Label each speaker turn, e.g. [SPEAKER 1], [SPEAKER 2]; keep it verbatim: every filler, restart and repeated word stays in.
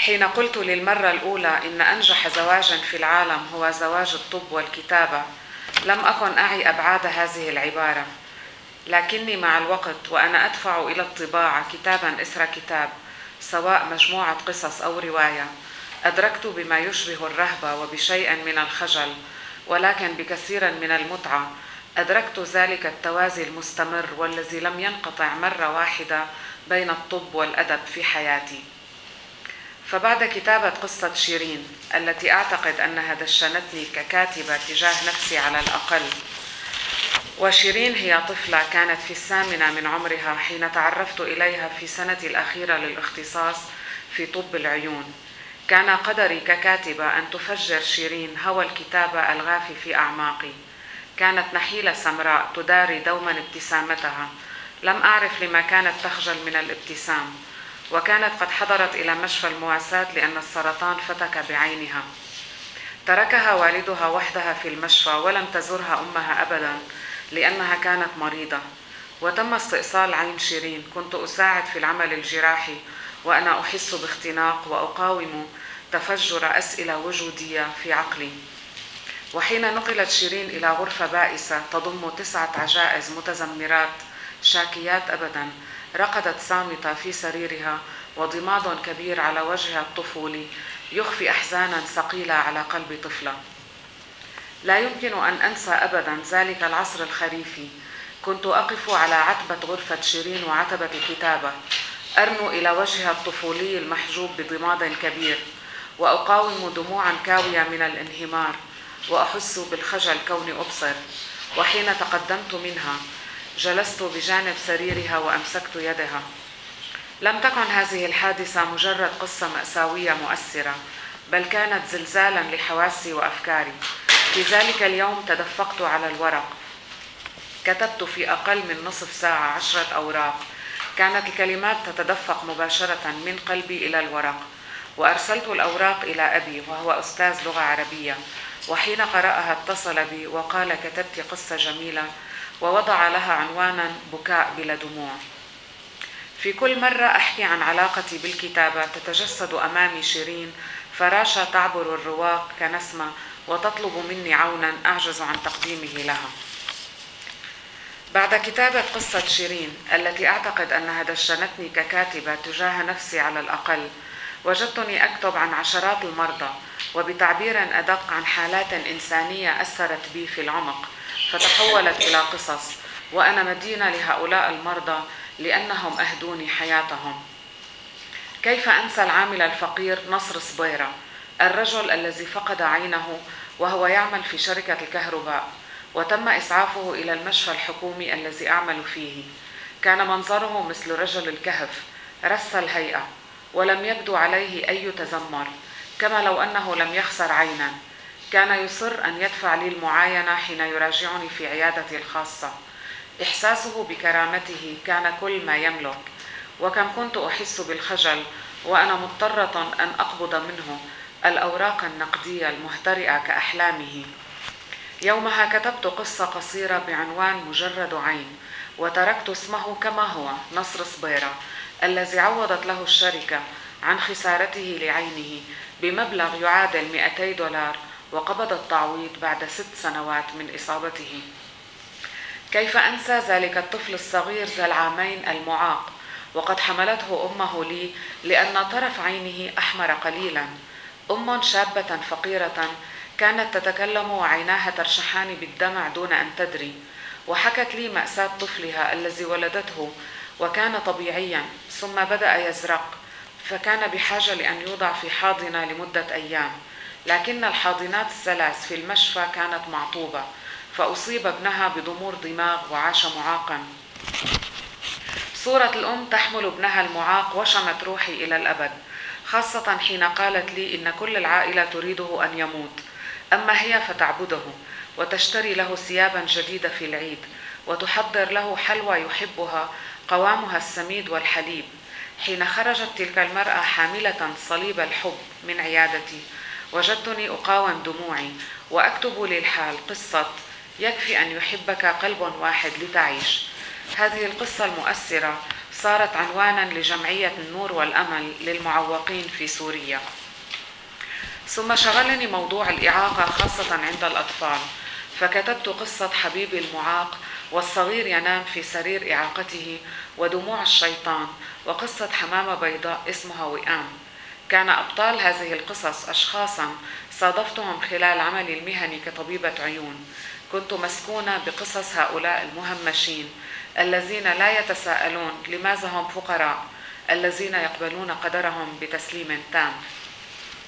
[SPEAKER 1] حين قلت للمرة الأولى إن أنجح زواج في العالم هو زواج الطب والكتابة، لم أكن أعي أبعاد هذه العبارة، لكني مع الوقت وأنا أدفع إلى الطباعة كتابا إثر كتاب، سواء مجموعة قصص أو رواية، أدركت بما يشبه الرهبة وبشيء من الخجل، ولكن بكثير من المتعة، أدركت ذلك التوازي المستمر والذي لم ينقطع مرة واحدة بين الطب والأدب في حياتي. فبعد كتابة قصة شيرين التي أعتقد أنها دشنتني ككاتبة تجاه نفسي على الأقل، وشيرين هي طفلة كانت في الثامنة من عمرها حين تعرفت إليها في سنتي الأخيرة للاختصاص في طب العيون، كان قدري ككاتبة أن تفجر شيرين هوى الكتابة الغافي في أعماقي. كانت نحيلة سمراء تداري دوما ابتسامتها، لم أعرف لما كانت تخجل من الابتسام، وكانت قد حضرت إلى مشفى المواساة لأن السرطان فتك بعينها. تركها والدها وحدها في المشفى ولم تزرها أمها أبدا لأنها كانت مريضة، وتم استئصال عين شيرين. كنت أساعد في العمل الجراحي وأنا أحس باختناق وأقاوم تفجر أسئلة وجودية في عقلي. وحين نقلت شيرين إلى غرفة بائسة تضم تسعة عجائز متذمرات شاكيات أبدا، رقدت صامتة في سريرها وضماد كبير على وجهها الطفولي يخفي أحزانا ثقيلة على قلب طفلة. لا يمكن أن أنسى أبدا ذلك العصر الخريفي. كنت أقف على عتبة غرفة شيرين وعتبة الكتابة، أرنو إلى وجهها الطفولي المحجوب بضماد كبير، وأقاوم دموعا كاوية من الانهمار، وأحس بالخجل كوني أبصر. وحين تقدمت منها جلست بجانب سريرها وأمسكت يدها. لم تكن هذه الحادثة مجرد قصة مأساوية مؤثرة، بل كانت زلزالا لحواسي وأفكاري. في ذلك اليوم تدفقت على الورق، كتبت في أقل من نصف ساعة عشرة أوراق. كانت الكلمات تتدفق مباشرة من قلبي إلى الورق، وأرسلت الأوراق إلى أبي وهو أستاذ لغة عربية، وحين قرأها اتصل بي وقال كتبت قصة جميلة، ووضع لها عنوانا بكاء بلا دموع. في كل مرة أحكي عن علاقتي بالكتابة تتجسد أمامي شيرين فراشة تعبر الرواق كنسمة وتطلب مني عونا أعجز عن تقديمه لها. بعد كتابة قصة شيرين التي أعتقد أنها دشنتني ككاتبة تجاه نفسي على الأقل، وجدتني أكتب عن عشرات المرضى، وبتعبير أدق عن حالات إنسانية أثرت بي في العمق، فتحولت إلى قصص، وأنا مدينة لهؤلاء المرضى لأنهم أهدوني حياتهم. كيف أنسى العامل الفقير نصر صبيرة، الرجل الذي فقد عينه وهو يعمل في شركة الكهرباء، وتم إسعافه إلى المشفى الحكومي الذي أعمل فيه. كان منظره مثل رجل الكهف، رث الهيئة، ولم يبدو عليه أي تذمر، كما لو أنه لم يخسر عينا. كان يصر أن يدفع لي المعاينة حين يراجعني في عيادتي الخاصة. إحساسه بكرامته كان كل ما يملك، وكم كنت أحس بالخجل وأنا مضطرة أن أقبض منه الأوراق النقدية المهترئة كأحلامه. يومها كتبت قصة قصيرة بعنوان مجرد عين، وتركت اسمه كما هو، نصر صبيرة، الذي عوضت له الشركة عن خسارته لعينه بمبلغ يعادل مئتي دولار، وقبض التعويض بعد ست سنوات من إصابته. كيف أنسى ذلك الطفل الصغير ذا العامين المعاق، وقد حملته أمه لي لأن طرف عينه أحمر قليلا. أم شابة فقيرة كانت تتكلم وعيناها ترشحان بالدمع دون أن تدري، وحكت لي مأساة طفلها الذي ولدته وكان طبيعيا ثم بدأ يزرق، فكان بحاجة لأن يوضع في حاضنة لمدة أيام، لكن الحاضنات الثلاث في المشفى كانت معطوبة، فأصيب ابنها بضمور دماغ وعاش معاقا. صورة الأم تحمل ابنها المعاق وشمت روحي إلى الأبد، خاصة حين قالت لي إن كل العائلة تريده أن يموت، أما هي فتعبده وتشتري له ثيابا جديدة في العيد، وتحضر له حلوى يحبها قوامها السميد والحليب. حين خرجت تلك المرأة حاملة صليب الحب من عيادتي، وجدتني أقاوم دموعي وأكتب للحال قصة يكفي أن يحبك قلب واحد لتعيش. هذه القصة المؤثرة صارت عنوانا لجمعية النور والأمل للمعوقين في سوريا. ثم شغلني موضوع الإعاقة خاصة عند الأطفال، فكتبت قصة حبيبي المعاق والصغير ينام في سرير إعاقته ودموع الشيطان، وقصة حمامة بيضاء اسمها وئام. كان أبطال هذه القصص أشخاصا صادفتهم خلال عملي المهني كطبيبة عيون. كنت مسكونة بقصص هؤلاء المهمشين الذين لا يتساءلون لماذا هم فقراء، الذين يقبلون قدرهم بتسليم تام.